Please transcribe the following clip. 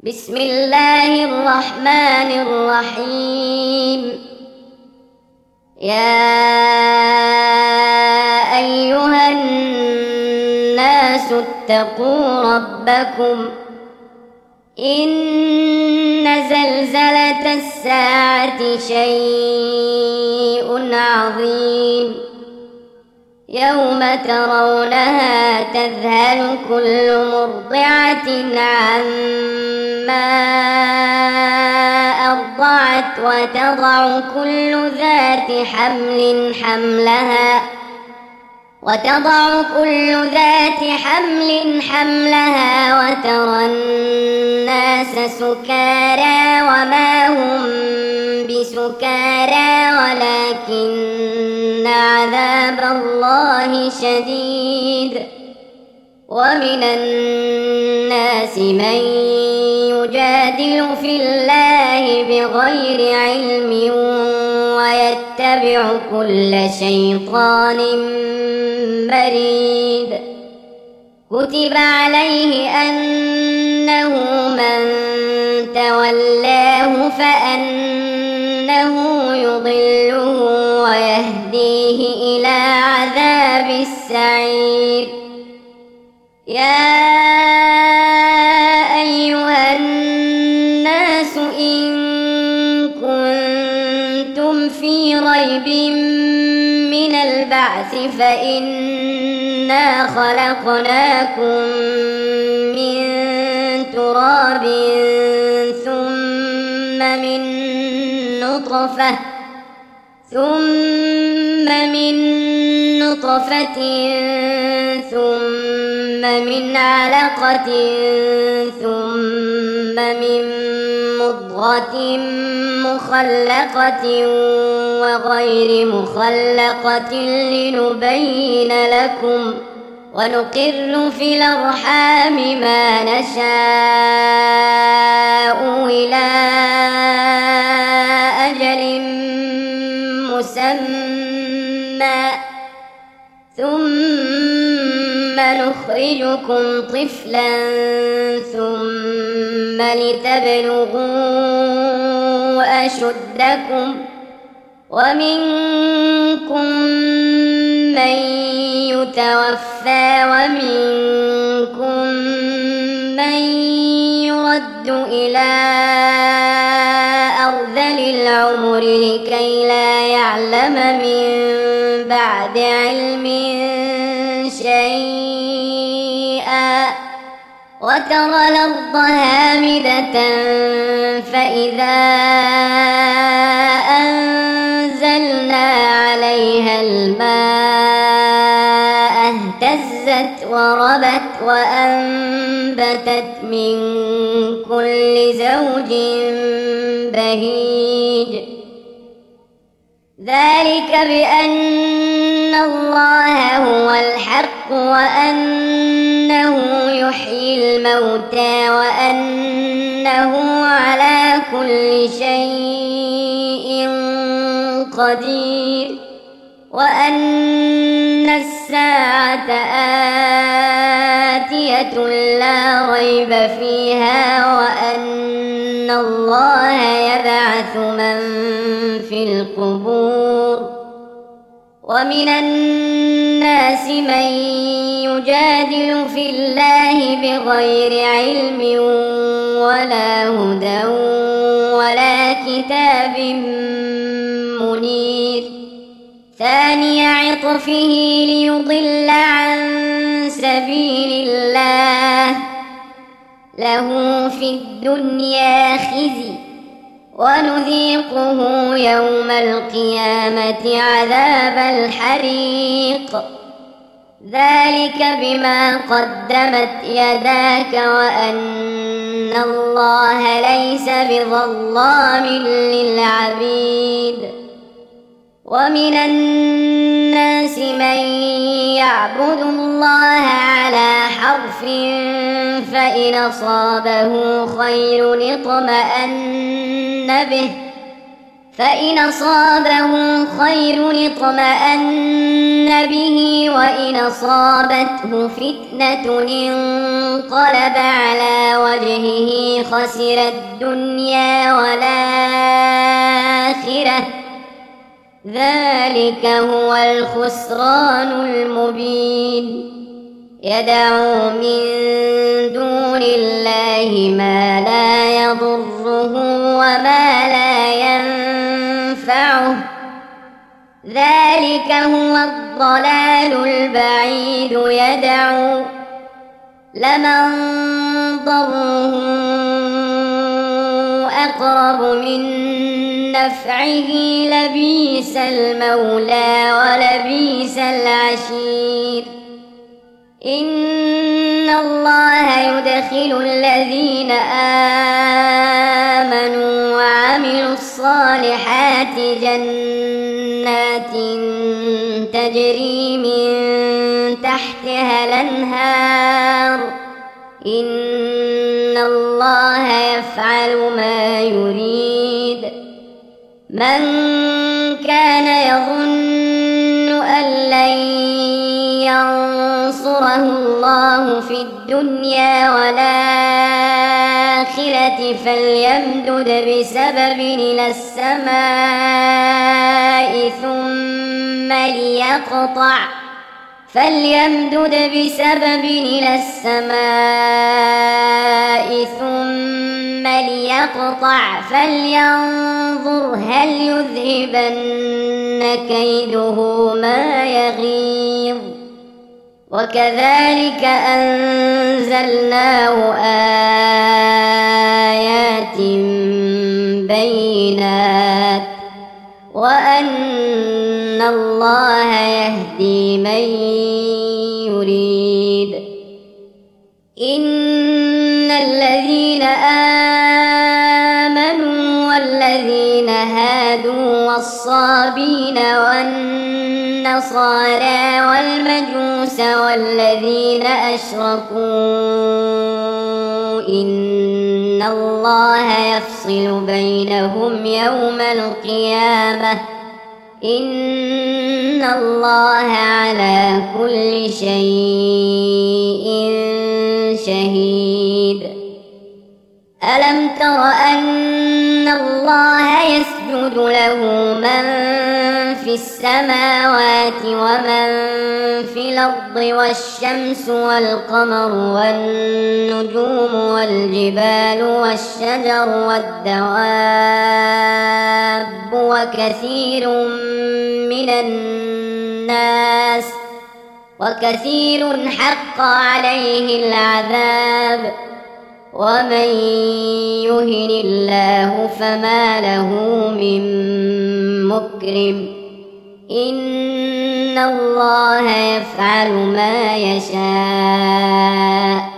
بسم الله الرحمن الرحيم. يا أيها الناس اتقوا ربكم إن زلزلة الساعة شيء عظيم يوم ترونها تذهل كل مرضعة عما أرضعت وتضع كل ذات حمل حملها وترى الناس سكارى وما هم بسكارى ولكن عذاب الله شديد. ومن الناس من يجادل في الله بغير علم ويتبع كل شيطان مريد. كتب عليه أنه من تولاه فأنه يضله ويهديه إلى عذاب السعير. يا أيها الناس إن كنتم في ريب من البعث فإنا خلقناكم من تراب ثم من نطفة ثم من علقة ثم من مضغة مخلقة وغير مخلقة لنبين لكم ونقر في الأرحام ما نشاء إلى أجل مسمى ثم نخرجكم طفلا ثم لتبلغوا أشدكم ومنكم من يتوفى ومنكم من يرد إلى أرذل العمر لكي لا يعلم من بعد علم شيئا. وترى الأرض هامدة فإذا أنزلنا عليها الماء اهتزت وربت وأنبتت من كل زوج بهيج. ذلك بأن الله هو الحق وأنه يحيي الموتى وأنه على كل شيء قدير وأن الساعة آتية لا ريب فيها وأن الله يبعث من في القبور. ومن الناس من يجادل في الله بغير علم ولا هدى ولا كتاب منير. ثاني عطفه ليضل عن سبيل الله له في الدنيا خزي ونذيقه يوم القيامة عذاب الحريق. ذلك بما قدمت يداك وأن الله ليس بظلام للعبيد. ومن الناس من يعبد الله على حرف فإن أصابه خير اطمأن به فإن أصابه خير اطمأن به وإن أصابته فتنة انقلب على وجهه خسر الدنيا والآخرة ذلك هو الخسران المبين يدعو من دون الله ما لا يضره وما لا ينفعه ذلك هو الضلال البعيد يدعو لمن ضره أقرب من نفعه لبئس المولى ولبئس العشير إن الله يدخل الذين آمنوا وعملوا الصالحات جنات تجري من تحتها الأنهار إن الله يفعل ما يريد من كان يظن أن لن ينصره الله في الدنيا والآخرة فليمدد بسبب إلى السماء ثم ليقطع فلينظر هل يذهبن كيده ما يغيظ وكذلك أنزلناه آيات بينات وأن الله يهدي من يريد إن الذين آمنوا والذين هادوا والصابين والنصارى والمجوس والذين أشركوا إن الله يفصل بينهم يوم القيامة إن الله على كل شيء شهيد ألم تر أن الله يسجد له من في السماوات ومن في الأرض والشمس والقمر والنجوم والجبال والشجر والدواب وكثير حق عليه العذاب ومن يهن الله فما له من مكرم إن الله يفعل ما يشاء